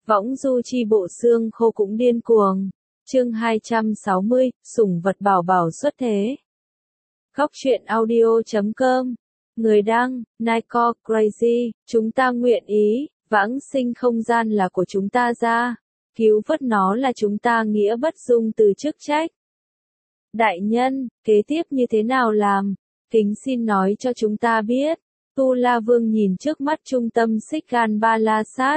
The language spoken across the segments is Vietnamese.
Võng du chi bộ xương khô cũng điên cuồng. Chương 260, sủng vật bảo bảo xuất thế. Góc truyện audio.com. Người đăng, Nico Crazy, chúng ta nguyện ý, vãng sinh không gian là của chúng ta ra. Cứu vớt nó là chúng ta nghĩa bất dung từ chức trách. Đại nhân, kế tiếp như thế nào làm? Kính xin nói cho chúng ta biết. Tu La Vương nhìn trước mắt trung tâm xích gan ba la sát.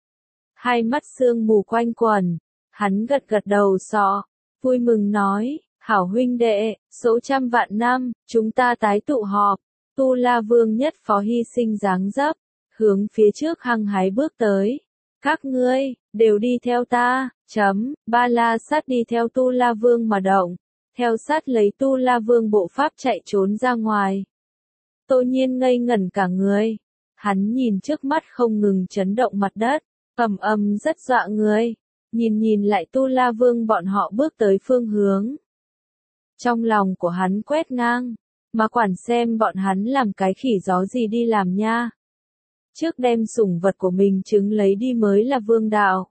Hai mắt sương mù quanh quẩn. Hắn gật gật đầu sọ. Vui mừng nói, hảo huynh đệ, số trăm vạn năm, chúng ta tái tụ họp. Tu La Vương nhất phó hy sinh dáng dấp. Hướng phía trước hăng hái bước tới. Các ngươi, đều đi theo ta, ba la sát đi theo Tu La Vương mà động. Theo sát lấy Tu La Vương bộ pháp chạy trốn ra ngoài. Tô Nhiên ngây ngẩn cả người. Hắn nhìn trước mắt không ngừng chấn động mặt đất. Ầm rất dọa người. Nhìn lại Tu La Vương bọn họ bước tới phương hướng. Trong lòng của hắn quét ngang. Mà quản xem bọn hắn làm cái khỉ gió gì đi làm nha. Trước đem sủng vật của mình chứng lấy đi mới là vương đạo.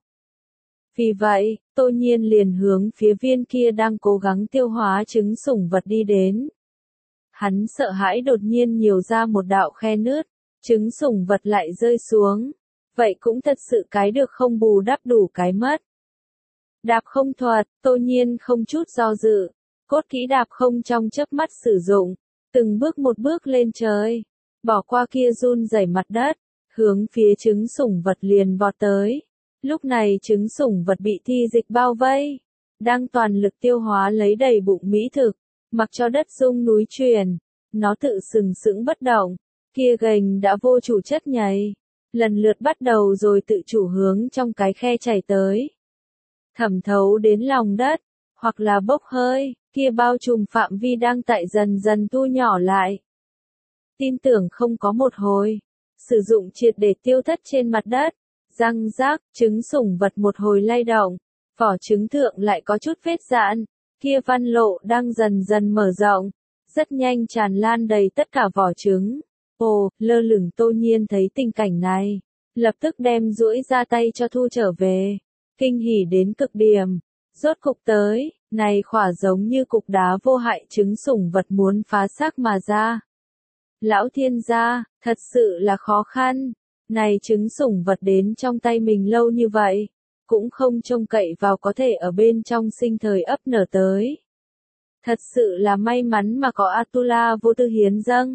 Vì vậy, Tô Nhiên liền hướng phía viên kia đang cố gắng tiêu hóa trứng sủng vật đi đến. Hắn sợ hãi đột nhiên nhiều ra một đạo khe nứt, trứng sủng vật lại rơi xuống. Vậy cũng thật sự cái được không bù đắp đủ cái mất. Đạp không thuật, Tô Nhiên không chút do dự. Cốt kỹ đạp không trong chớp mắt sử dụng. Từng bước một bước lên trời. Bỏ qua kia run rẩy mặt đất. Hướng phía trứng sủng vật liền vọt tới. Lúc này trứng sủng vật bị thi dịch bao vây. Đang toàn lực tiêu hóa lấy đầy bụng mỹ thực. Mặc cho đất rung núi chuyển. Nó tự sừng sững bất động. Kia gành đã vô chủ chất nhảy. Lần lượt bắt đầu rồi tự chủ hướng trong cái khe chảy tới. Thẩm thấu đến lòng đất. Hoặc là bốc hơi. Kia bao trùm phạm vi đang tại dần dần thu nhỏ lại. Tin tưởng không có một hồi. Sử dụng triệt để tiêu thất trên mặt đất. Răng rác, trứng sủng vật một hồi lay động. Vỏ trứng thượng lại có chút vết dạn. Kia văn lộ đang dần dần mở rộng. Rất nhanh tràn lan đầy tất cả vỏ trứng. Ồ, lơ lửng Tô Nhiên thấy tình cảnh này. Lập tức đem duỗi ra tay cho thu trở về. Kinh hỉ đến cực điểm. Rốt cục tới, này khỏa giống như cục đá vô hại trứng sủng vật muốn phá xác mà ra. Lão thiên gia, thật sự là khó khăn. Này trứng sủng vật đến trong tay mình lâu như vậy. Cũng không trông cậy vào có thể ở bên trong sinh thời ấp nở tới. Thật sự là may mắn mà có Atula vô tư hiến dâng.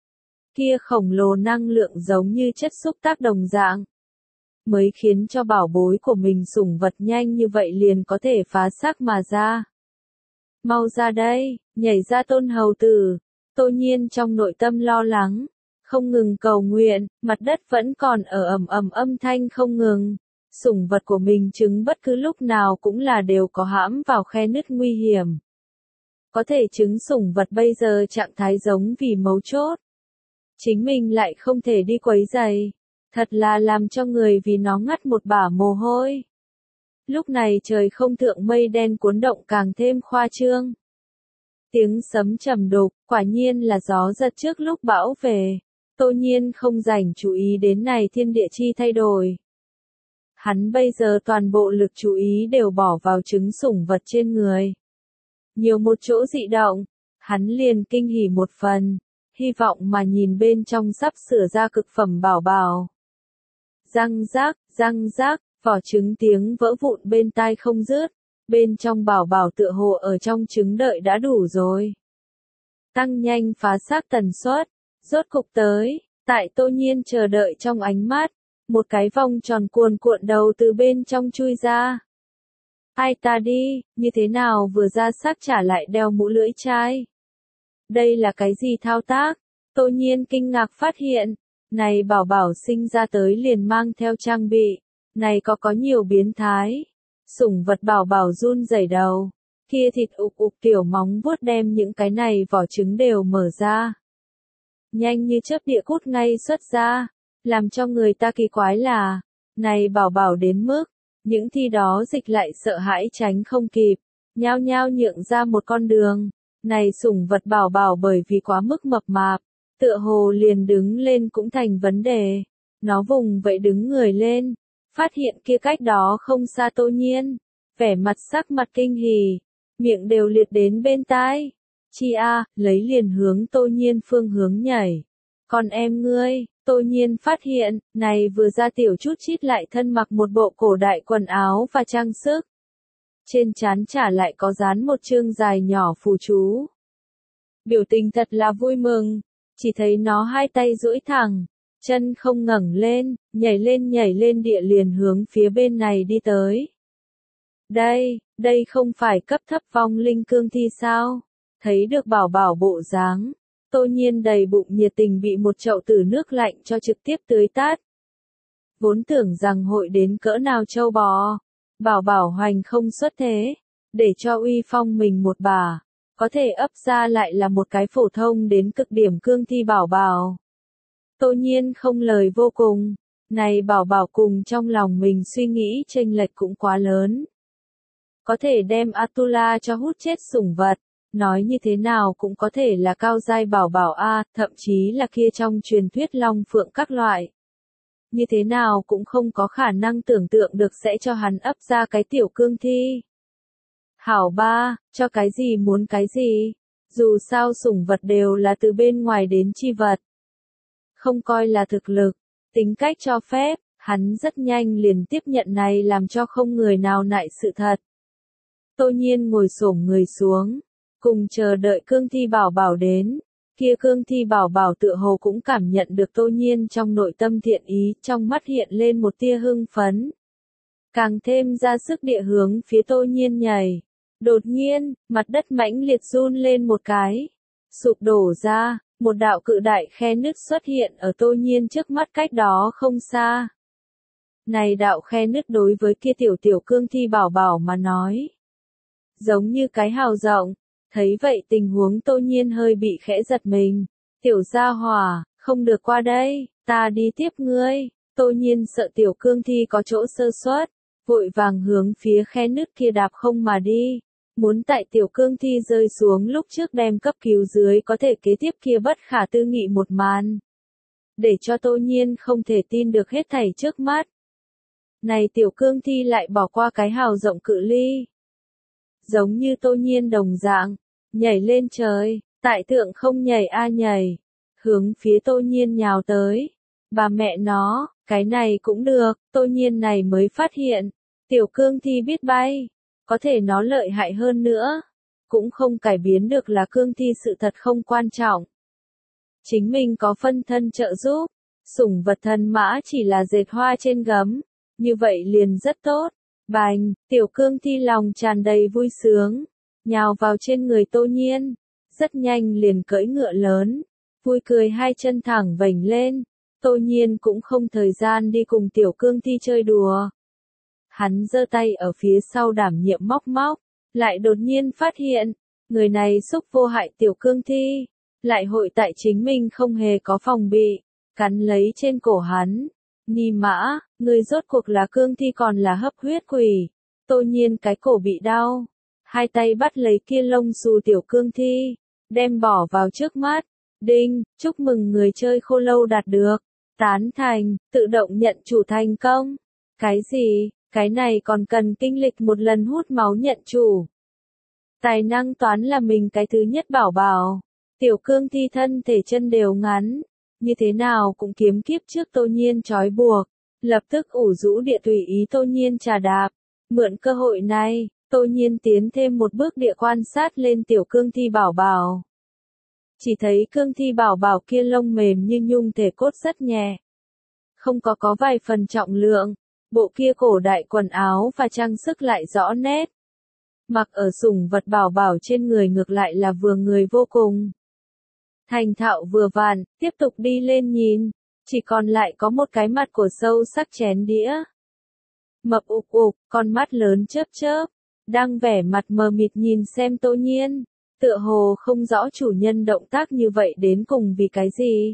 Kia khổng lồ năng lượng giống như chất xúc tác đồng dạng. Mới khiến cho bảo bối của mình sủng vật nhanh như vậy liền có thể phá xác mà ra. Mau ra đây, nhảy ra Tôn hầu tử. Tô Nhiên trong nội tâm lo lắng. Không ngừng cầu nguyện, mặt đất vẫn còn ở ầm âm thanh không ngừng. Sủng vật của mình trứng bất cứ lúc nào cũng là đều có hãm vào khe nứt nguy hiểm. Có thể trứng sủng vật bây giờ trạng thái giống vì mấu chốt. Chính mình lại không thể đi quấy rầy. Thật là làm cho người vì nó ngắt một bả mồ hôi. Lúc này trời không thượng mây đen cuốn động càng thêm khoa trương. Tiếng sấm trầm đục, quả nhiên là gió giật trước lúc bão về. Tô Nhiên không dành chú ý đến này thiên địa chi thay đổi. Hắn bây giờ toàn bộ lực chú ý đều bỏ vào trứng sủng vật trên người. Nhiều một chỗ dị động, hắn liền kinh hỉ một phần, hy vọng mà nhìn bên trong sắp sửa ra cực phẩm bảo bảo. Răng rác, vỏ trứng tiếng vỡ vụn bên tai không dứt, bên trong bảo bảo tựa hồ ở trong trứng đợi đã đủ rồi. Tăng nhanh phá xác tần suất, rốt cục tới, tại Tô Nhiên chờ đợi trong ánh mắt, một cái vòng tròn cuồn cuộn đầu từ bên trong chui ra. Ai ta đi, như thế nào vừa ra xác trả lại đeo mũ lưỡi chai? Đây là cái gì thao tác? Tô Nhiên kinh ngạc phát hiện, này bảo bảo sinh ra tới liền mang theo trang bị, này có nhiều biến thái. Sủng vật bảo bảo run rẩy đầu, kia thịt ục tiểu móng vuốt đem những cái này vỏ trứng đều mở ra. Nhanh như chớp địa cút ngay xuất ra, làm cho người ta kỳ quái là, này bảo bảo đến mức, những thi đó dịch lại sợ hãi tránh không kịp, nhao nhao nhượng ra một con đường. Này sủng vật bảo bảo bởi vì quá mức mập mạp, tựa hồ liền đứng lên cũng thành vấn đề. Nó vùng vậy đứng người lên, phát hiện kia cách đó không xa Tô Nhiên, vẻ mặt sắc mặt kinh hỉ, miệng đều liệt đến bên tai. Chi a, lấy liền hướng Tô Nhiên phương hướng nhảy. Còn em ngươi, Tô Nhiên phát hiện, này vừa ra tiểu chút chít lại thân mặc một bộ cổ đại quần áo và trang sức. Trên trán trả lại có dán một chương dài nhỏ phù chú. Biểu tình thật là vui mừng, chỉ thấy nó hai tay duỗi thẳng, chân không ngẩng lên, nhảy lên địa liền hướng phía bên này đi tới. Đây không phải cấp thấp vong linh cương thi sao? Thấy được bảo bảo bộ dáng, Tô Nhiên đầy bụng nhiệt tình bị một chậu tử nước lạnh cho trực tiếp tưới tát. Vốn tưởng rằng hội đến cỡ nào châu bò, bảo bảo hoành không xuất thế, để cho uy phong mình một bà, có thể ấp ra lại là một cái phổ thông đến cực điểm cương thi bảo bảo. Tô Nhiên không lời vô cùng, này bảo bảo cùng trong lòng mình suy nghĩ chênh lệch cũng quá lớn. Có thể đem Atula cho hút chết sủng vật, nói như thế nào cũng có thể là cao giai bảo bảo a, thậm chí là kia trong truyền thuyết long phượng các loại. Như thế nào cũng không có khả năng tưởng tượng được sẽ cho hắn ấp ra cái tiểu cương thi. Hảo ba, cho cái gì muốn cái gì, dù sao sủng vật đều là từ bên ngoài đến chi vật. Không coi là thực lực, tính cách cho phép, hắn rất nhanh liền tiếp nhận này làm cho không người nào nại sự thật. Tô Nhiên ngồi xổm người xuống, cùng chờ đợi cương thi bảo bảo đến. Kia cương thi bảo bảo tựa hồ cũng cảm nhận được Tô Nhiên trong nội tâm thiện ý, trong mắt hiện lên một tia hưng phấn. Càng thêm ra sức địa hướng phía Tô Nhiên nhảy. Đột nhiên, mặt đất mãnh liệt run lên một cái. Sụp đổ ra, một đạo cự đại khe nứt xuất hiện ở Tô Nhiên trước mắt cách đó không xa. Này đạo khe nứt đối với kia tiểu cương thi bảo bảo mà nói. Giống như cái hào rộng. Thấy vậy tình huống Tô Nhiên hơi bị khẽ giật mình. Tiểu gia hỏa, không được qua đây, ta đi tiếp ngươi. Tô Nhiên sợ tiểu cương thi có chỗ sơ suất, vội vàng hướng phía khe nứt kia đạp không mà đi. Muốn tại tiểu cương thi rơi xuống lúc trước đem cấp cứu dưới có thể kế tiếp kia bất khả tư nghị một màn. Để cho Tô Nhiên không thể tin được hết thảy trước mắt. Này tiểu cương thi lại bỏ qua cái hào rộng cự ly. Giống như Tô Nhiên đồng dạng, nhảy lên trời, tại thượng không nhảy a nhảy, hướng phía Tô Nhiên nhào tới. Bà mẹ nó, cái này cũng được, Tô Nhiên này mới phát hiện, tiểu cương thi biết bay, có thể nó lợi hại hơn nữa, cũng không cải biến được là cương thi sự thật không quan trọng. Chính mình có phân thân trợ giúp, sủng vật thần mã chỉ là dệt hoa trên gấm, như vậy liền rất tốt. Bành, tiểu cương thi lòng tràn đầy vui sướng, nhào vào trên người Tô Nhiên, rất nhanh liền cưỡi ngựa lớn, vui cười hai chân thẳng vểnh lên. Tô Nhiên cũng không thời gian đi cùng tiểu cương thi chơi đùa. Hắn giơ tay ở phía sau đảm nhiệm móc móc, lại đột nhiên phát hiện, người này xúc vô hại tiểu cương thi, lại hội tại chính mình không hề có phòng bị, cắn lấy trên cổ hắn. Ni mã, người rốt cuộc là cương thi còn là hấp huyết quỷ. Tô Nhiên cái cổ bị đau, hai tay bắt lấy kia lông xù tiểu cương thi, đem bỏ vào trước mắt. Đinh, chúc mừng người chơi khô lâu đạt được tán thành, tự động nhận chủ thành công. Cái gì, cái này còn cần kinh lịch một lần hút máu nhận chủ. Tài năng toán là mình cái thứ nhất bảo bảo. Tiểu cương thi thân thể chân đều ngắn, như thế nào cũng kiếm kiếp trước Tô Nhiên trói buộc, lập tức ủ rũ địa tùy ý Tô Nhiên trà đạp. Mượn cơ hội này, Tô Nhiên tiến thêm một bước địa quan sát lên tiểu cương thi bảo bảo. Chỉ thấy cương thi bảo bảo kia lông mềm như nhung thể cốt rất nhẹ. Không có vài phần trọng lượng, bộ kia cổ đại quần áo và trang sức lại rõ nét. Mặc ở sủng vật bảo bảo trên người ngược lại là vừa người vô cùng. Thành thạo vừa vặn, tiếp tục đi lên nhìn, chỉ còn lại có một cái mặt của sâu sắc chén đĩa. Mập ục ục, con mắt lớn chớp chớp, đang vẻ mặt mờ mịt nhìn xem Tô Nhiên, tựa hồ không rõ chủ nhân động tác như vậy đến cùng vì cái gì.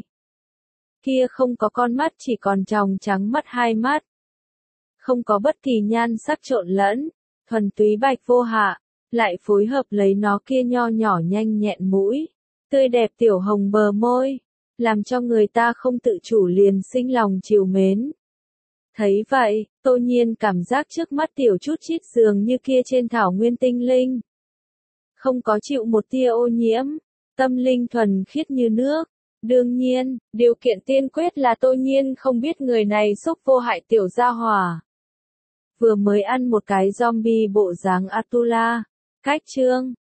Kia không có con mắt chỉ còn tròng trắng mắt hai mắt. Không có bất kỳ nhan sắc trộn lẫn, thuần túy bạch vô hạ, lại phối hợp lấy nó kia nho nhỏ nhanh nhẹn mũi, tươi đẹp tiểu hồng bờ môi, làm cho người ta không tự chủ liền sinh lòng trìu mến. Thấy vậy, Tô Nhiên cảm giác trước mắt tiểu chút chít dường như kia trên thảo nguyên tinh linh. Không có chịu một tia ô nhiễm, tâm linh thuần khiết như nước. Đương nhiên, điều kiện tiên quyết là Tô Nhiên không biết người này xúc vô hại tiểu gia hỏa. Vừa mới ăn một cái zombie bộ dáng Atula. Cách chương